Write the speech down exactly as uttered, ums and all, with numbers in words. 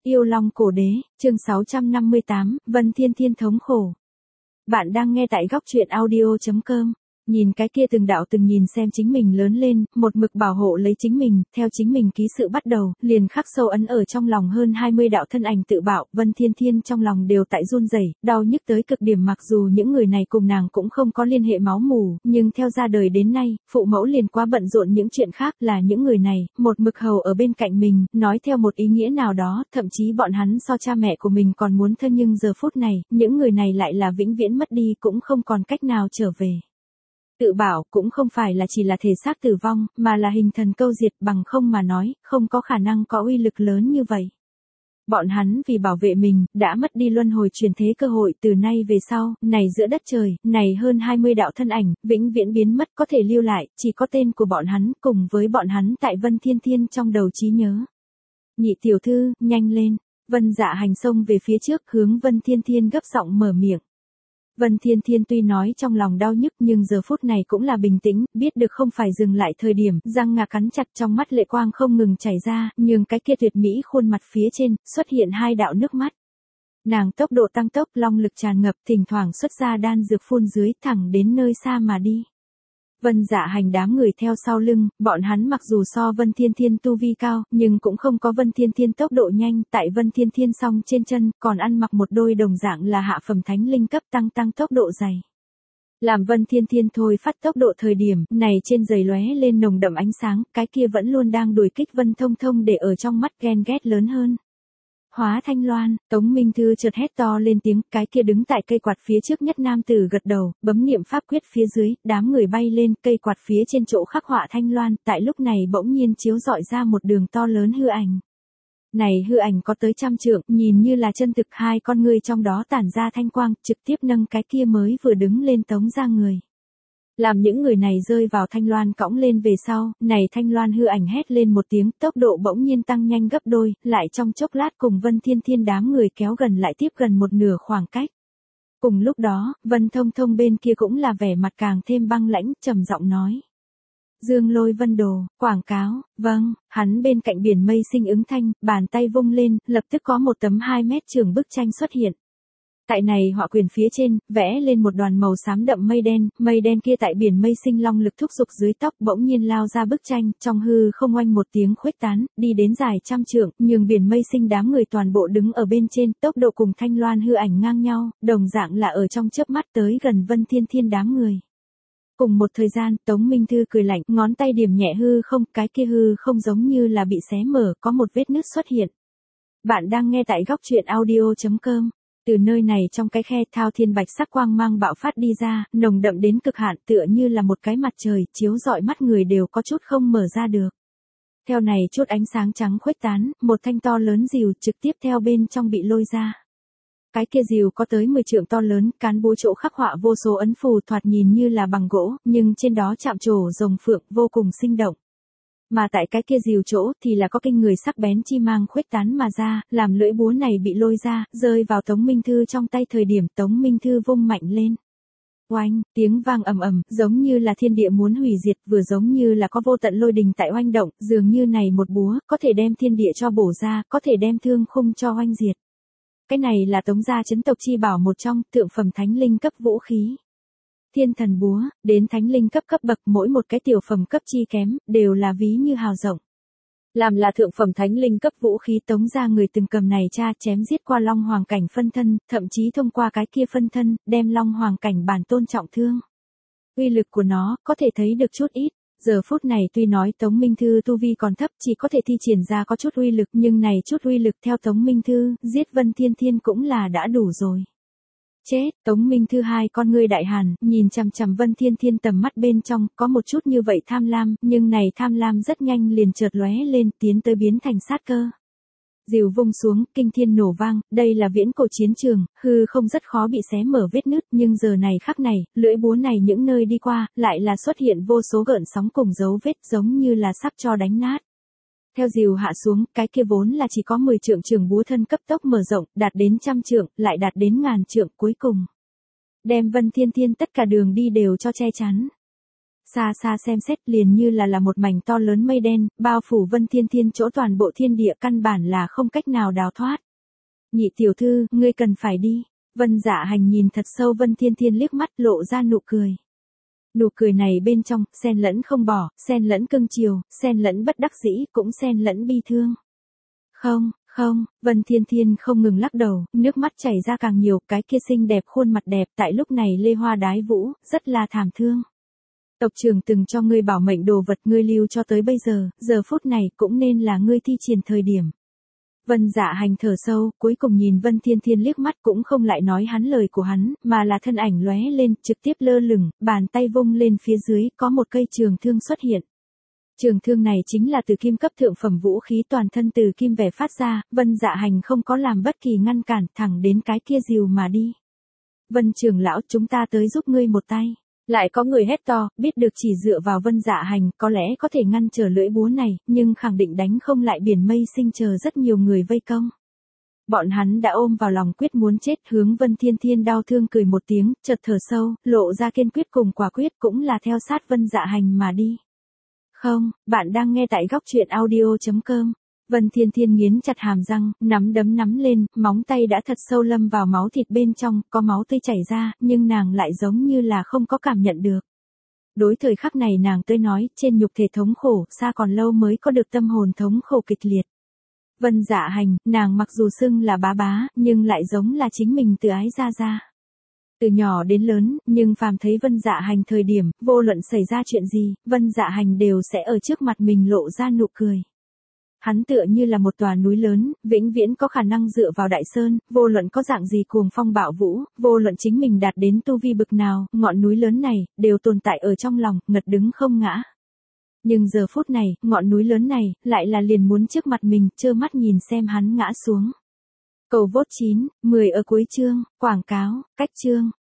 Yêu Long Cổ Đế, chương sáu trăm năm mươi tám, Vân Thiên Thiên thống khổ. Bạn đang nghe tại góc truyện audio chấm com. Nhìn cái kia từng đạo từng nhìn xem chính mình lớn lên, một mực bảo hộ lấy chính mình, theo chính mình ký sự bắt đầu, liền khắc sâu ấn ở trong lòng hơn hai mươi đạo thân ảnh tự bạo, Vân Thiên Thiên trong lòng đều tại run rẩy, đau nhức tới cực điểm mặc dù những người này cùng nàng cũng không có liên hệ máu mủ, nhưng theo ra đời đến nay, phụ mẫu liền quá bận rộn những chuyện khác là những người này, một mực hầu ở bên cạnh mình, nói theo một ý nghĩa nào đó, thậm chí bọn hắn so cha mẹ của mình còn muốn thân nhưng giờ phút này, những người này lại là vĩnh viễn mất đi cũng không còn cách nào trở về. Tự bảo cũng không phải là chỉ là thể xác tử vong, mà là hình thần câu diệt bằng không mà nói, không có khả năng có uy lực lớn như vậy. Bọn hắn vì bảo vệ mình, đã mất đi luân hồi truyền thế cơ hội từ nay về sau, này giữa đất trời, này hơn hai mươi đạo thân ảnh, vĩnh viễn biến mất có thể lưu lại, chỉ có tên của bọn hắn cùng với bọn hắn tại Vân Thiên Thiên trong đầu trí nhớ. Nhị tiểu thư, nhanh lên, Vân Dạ Hành xông về phía trước hướng Vân Thiên Thiên gấp giọng mở miệng. Vân Thiên Thiên tuy nói trong lòng đau nhức nhưng giờ phút này cũng là bình tĩnh, biết được không phải dừng lại thời điểm, răng ngà cắn chặt trong mắt lệ quang không ngừng chảy ra, nhưng cái kia tuyệt mỹ khuôn mặt phía trên, xuất hiện hai đạo nước mắt. Nàng tốc độ tăng tốc, long lực tràn ngập, thỉnh thoảng xuất ra đan dược phun dưới, thẳng đến nơi xa mà đi. Vân Dạ Hành đám người theo sau lưng, bọn hắn mặc dù so Vân Thiên Thiên tu vi cao, nhưng cũng không có Vân Thiên Thiên tốc độ nhanh, tại Vân Thiên Thiên song trên chân, còn ăn mặc một đôi đồng dạng là hạ phẩm thánh linh cấp tăng tăng tốc độ dày. Làm Vân Thiên Thiên thôi phát tốc độ thời điểm, này trên giày lóe lên nồng đậm ánh sáng, cái kia vẫn luôn đang đuổi kích Vân Thông Thông để ở trong mắt ghen ghét lớn hơn. Hóa Thanh Loan, Tống Minh Thư chợt hét to lên tiếng, cái kia đứng tại cây quạt phía trước nhất nam tử gật đầu, bấm niệm pháp quyết phía dưới, đám người bay lên, cây quạt phía trên chỗ khắc họa Thanh Loan, tại lúc này bỗng nhiên chiếu rọi ra một đường to lớn hư ảnh. Này hư ảnh có tới trăm trượng, nhìn như là chân thực, hai con người trong đó tản ra thanh quang, trực tiếp nâng cái kia mới vừa đứng lên Tống ra người. Làm những người này rơi vào Thanh Loan cõng lên về sau, này Thanh Loan hư ảnh hét lên một tiếng, tốc độ bỗng nhiên tăng nhanh gấp đôi, lại trong chốc lát cùng Vân Thiên Thiên đám người kéo gần lại tiếp gần một nửa khoảng cách. Cùng lúc đó, Vân Thông Thông bên kia cũng là vẻ mặt càng thêm băng lãnh, trầm giọng nói. Dương Lôi Vân Đồ, quảng cáo, vâng, hắn bên cạnh biển mây sinh ứng thanh, bàn tay vung lên, lập tức có một tấm hai mét trường bức tranh xuất hiện. Tại này họa quyền phía trên, vẽ lên một đoàn màu xám đậm mây đen, mây đen kia tại biển mây sinh long lực thúc giục dưới tóc bỗng nhiên lao ra bức tranh, trong hư không oanh một tiếng khuếch tán, đi đến dài trăm trượng, nhường biển mây sinh đám người toàn bộ đứng ở bên trên, tốc độ cùng Thanh Loan hư ảnh ngang nhau, đồng dạng là ở trong chớp mắt tới gần Vân Thiên Thiên đám người. Cùng một thời gian, Tống Minh Thư cười lạnh, ngón tay điểm nhẹ hư không, cái kia hư không giống như là bị xé mở, có một vết nứt xuất hiện. Bạn đang nghe tại góc truyện audio chấm com. Từ nơi này trong cái khe thao thiên bạch sắc quang mang bạo phát đi ra, nồng đậm đến cực hạn tựa như là một cái mặt trời, chiếu rọi mắt người đều có chút không mở ra được. Theo này chút ánh sáng trắng khuếch tán, một thanh to lớn rìu trực tiếp theo bên trong bị lôi ra. Cái kia rìu có tới mười trượng to lớn, cán búa chỗ khắc họa vô số ấn phù thoạt nhìn như là bằng gỗ, nhưng trên đó chạm trổ rồng phượng vô cùng sinh động. Mà tại cái kia rìu chỗ thì là có kinh người sắc bén chi mang khuếch tán mà ra, làm lưỡi búa này bị lôi ra, rơi vào Tống Minh Thư trong tay thời điểm Tống Minh Thư vung mạnh lên. Oanh, tiếng vang ầm ầm, giống như là thiên địa muốn hủy diệt, vừa giống như là có vô tận lôi đình tại oanh động, dường như này một búa, có thể đem thiên địa cho bổ ra, có thể đem thương khung cho oanh diệt. Cái này là Tống gia chấn tộc chi bảo một trong, thượng phẩm thánh linh cấp vũ khí. Thiên thần búa, đến thánh linh cấp cấp bậc mỗi một cái tiểu phẩm cấp chi kém, đều là ví như hào rộng. Làm là thượng phẩm thánh linh cấp vũ khí Tống gia người từng cầm này cha chém giết qua Long Hoàng cảnh phân thân, thậm chí thông qua cái kia phân thân, đem Long Hoàng cảnh bản tôn trọng thương. Uy lực của nó, có thể thấy được chút ít. Giờ phút này tuy nói Tống Minh Thư tu vi còn thấp chỉ có thể thi triển ra có chút uy lực nhưng này chút uy lực theo Tống Minh Thư, giết Vân Thiên Thiên cũng là đã đủ rồi. Chết, Tống Minh Thư hai con ngươi đại hàn, nhìn chằm chằm Vân Thiên Thiên tầm mắt bên trong, có một chút như vậy tham lam, nhưng này tham lam rất nhanh liền chợt lóe lên, tiến tới biến thành sát cơ. Rìu vung xuống, kinh thiên nổ vang, đây là viễn cổ chiến trường, hư không rất khó bị xé mở vết nứt, nhưng giờ này khắc này, lưỡi búa này những nơi đi qua, lại là xuất hiện vô số gợn sóng cùng dấu vết giống như là sắp cho đánh nát. Theo rìu hạ xuống, cái kia vốn là chỉ có mười trượng trường búa thân cấp tốc mở rộng, đạt đến trăm trượng, lại đạt đến ngàn trượng cuối cùng. Đem Vân Thiên Thiên tất cả đường đi đều cho che chắn. Xa xa xem xét liền như là là một mảnh to lớn mây đen, bao phủ Vân Thiên Thiên chỗ toàn bộ thiên địa căn bản là không cách nào đào thoát. Nhị tiểu thư, ngươi cần phải đi. Vân Dạ Hành nhìn thật sâu Vân Thiên Thiên liếc mắt lộ ra nụ cười. Nụ cười này bên trong, xen lẫn không bỏ, xen lẫn cưng chiều, xen lẫn bất đắc dĩ, cũng xen lẫn bi thương. Không, không, Vân Thiên Thiên không ngừng lắc đầu, nước mắt chảy ra càng nhiều, cái kia xinh đẹp khuôn mặt đẹp tại lúc này lê hoa đái vũ, rất là thảm thương. Tộc trưởng từng cho ngươi bảo mệnh đồ vật ngươi lưu cho tới bây giờ, giờ phút này cũng nên là ngươi thi triển thời điểm. Vân Dạ Hành thở sâu, cuối cùng nhìn Vân Thiên Thiên liếc mắt cũng không lại nói hắn lời của hắn, mà là thân ảnh lóe lên, trực tiếp lơ lửng, bàn tay vung lên phía dưới, có một cây trường thương xuất hiện. Trường thương này chính là từ kim cấp thượng phẩm vũ khí toàn thân từ kim vẻ phát ra, Vân Dạ Hành không có làm bất kỳ ngăn cản, thẳng đến cái kia rìu mà đi. Vân trưởng lão, chúng ta tới giúp ngươi một tay. Lại có người hét to, biết được chỉ dựa vào Vân Dạ Hành có lẽ có thể ngăn trở lưỡi búa này, nhưng khẳng định đánh không lại biển mây sinh chờ rất nhiều người vây công. Bọn hắn đã ôm vào lòng quyết muốn chết, hướng Vân Thiên Thiên đau thương cười một tiếng, chợt thở sâu, lộ ra kiên quyết cùng quả quyết, cũng là theo sát Vân Dạ Hành mà đi. Không, bạn đang nghe tại góc truyện audio chấm com. Vân Thiên Thiên nghiến chặt hàm răng, nắm đấm nắm lên, móng tay đã thật sâu lâm vào máu thịt bên trong, có máu tươi chảy ra, nhưng nàng lại giống như là không có cảm nhận được. Đối thời khắc này nàng tới nói, trên nhục thể thống khổ, xa còn lâu mới có được tâm hồn thống khổ kịch liệt. Vân Dạ Hành, nàng mặc dù xưng là bá bá, nhưng lại giống là chính mình từ ái ra ra. Từ nhỏ đến lớn, nhưng phàm thấy Vân Dạ Hành thời điểm, vô luận xảy ra chuyện gì, Vân Dạ Hành đều sẽ ở trước mặt mình lộ ra nụ cười. Hắn tựa như là một tòa núi lớn, vĩnh viễn có khả năng dựa vào đại sơn, vô luận có dạng gì cuồng phong bạo vũ, vô luận chính mình đạt đến tu vi bực nào, ngọn núi lớn này, đều tồn tại ở trong lòng, ngật đứng không ngã. Nhưng giờ phút này, ngọn núi lớn này, lại là liền muốn trước mặt mình, trơ mắt nhìn xem hắn ngã xuống. Cầu vốt chín, mười ở cuối chương, quảng cáo, cách chương.